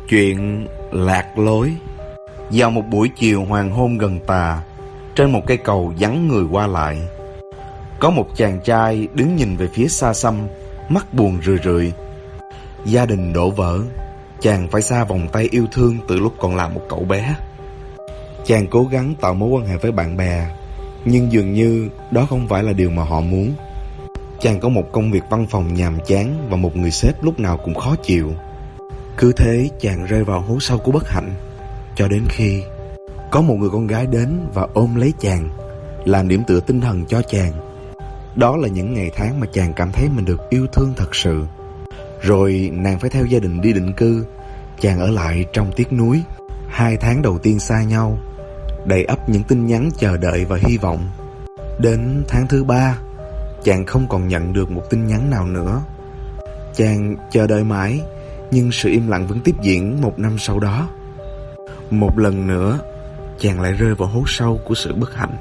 Chuyện lạc lối. Vào một buổi chiều hoàng hôn gần tà, trên một cây cầu vắng người qua lại, có một chàng trai đứng nhìn về phía xa xăm, mắt buồn rười rượi. Gia đình đổ vỡ, chàng phải xa vòng tay yêu thương từ lúc còn là một cậu bé. Chàng cố gắng tạo mối quan hệ với bạn bè, nhưng dường như đó không phải là điều mà họ muốn. Chàng có một công việc văn phòng nhàm chán và một người sếp lúc nào cũng khó chịu. Cứ thế chàng rơi vào hố sâu của bất hạnh, cho đến khi có một người con gái đến và ôm lấy chàng, làm điểm tựa tinh thần cho chàng. Đó là những ngày tháng mà chàng cảm thấy mình được yêu thương thật sự. Rồi nàng phải theo gia đình đi định cư. Chàng ở lại trong tiếc nuối. 2 tháng đầu tiên xa nhau, đầy ắp những tin nhắn chờ đợi và hy vọng. Đến tháng thứ 3, chàng không còn nhận được một tin nhắn nào nữa. Chàng chờ đợi mãi, nhưng sự im lặng vẫn tiếp diễn 1 năm sau đó. Một lần nữa, chàng lại rơi vào hố sâu của sự bất hạnh.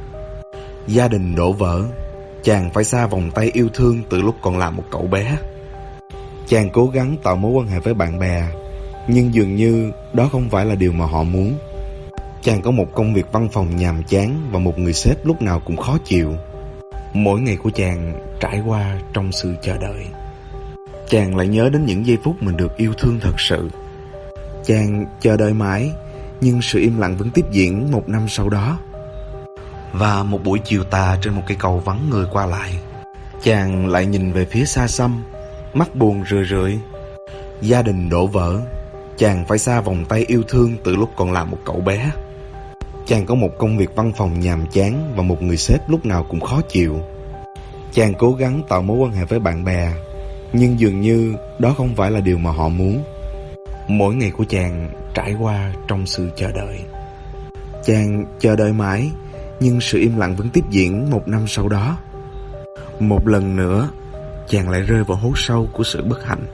Gia đình đổ vỡ, chàng phải xa vòng tay yêu thương từ lúc còn là một cậu bé. Chàng cố gắng tạo mối quan hệ với bạn bè, nhưng dường như đó không phải là điều mà họ muốn. Chàng có một công việc văn phòng nhàm chán và một người sếp lúc nào cũng khó chịu. Mỗi ngày của chàng trải qua trong sự chờ đợi. Chàng lại nhớ đến những giây phút mình được yêu thương thật sự. Chàng chờ đợi mãi, nhưng sự im lặng vẫn tiếp diễn 1 năm sau đó. Và một buổi chiều tà trên một cây cầu vắng người qua lại, chàng lại nhìn về phía xa xăm, mắt buồn rười rượi. Gia đình đổ vỡ, chàng phải xa vòng tay yêu thương từ lúc còn là một cậu bé. Chàng có một công việc văn phòng nhàm chán và một người sếp lúc nào cũng khó chịu. Chàng cố gắng tạo mối quan hệ với bạn bè, nhưng dường như đó không phải là điều mà họ muốn. Mỗi ngày của chàng trải qua trong sự chờ đợi. Chàng chờ đợi mãi, nhưng sự im lặng vẫn tiếp diễn 1 năm sau đó. Một lần nữa, chàng lại rơi vào hố sâu của sự bất hạnh.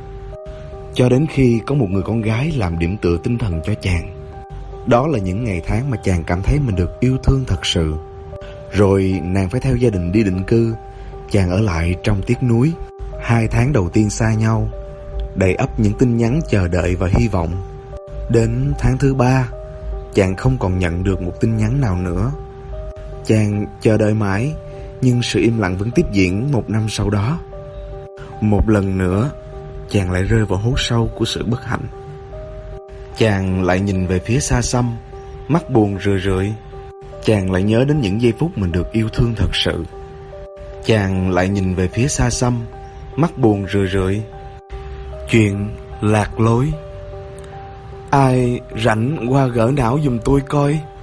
Cho đến khi có một người con gái làm điểm tựa tinh thần cho chàng. Đó là những ngày tháng mà chàng cảm thấy mình được yêu thương thật sự. Rồi nàng phải theo gia đình đi định cư. Chàng ở lại trong tiếc nuối. 2 tháng đầu tiên xa nhau, đầy ắp những tin nhắn chờ đợi và hy vọng. Đến tháng thứ 3, chàng không còn nhận được một tin nhắn nào nữa. Chàng chờ đợi mãi, nhưng sự im lặng vẫn tiếp diễn 1 năm sau đó. Một lần nữa, chàng lại rơi vào hố sâu của sự bất hạnh. Chàng lại nhìn về phía xa xăm, mắt buồn rười rượi. Chàng lại nhớ đến những giây phút mình được yêu thương thật sự. Chàng lại nhìn về phía xa xăm, mắt buồn rười rượi. Chuyện lạc lối. Ai rảnh qua gỡ não giùm tôi coi.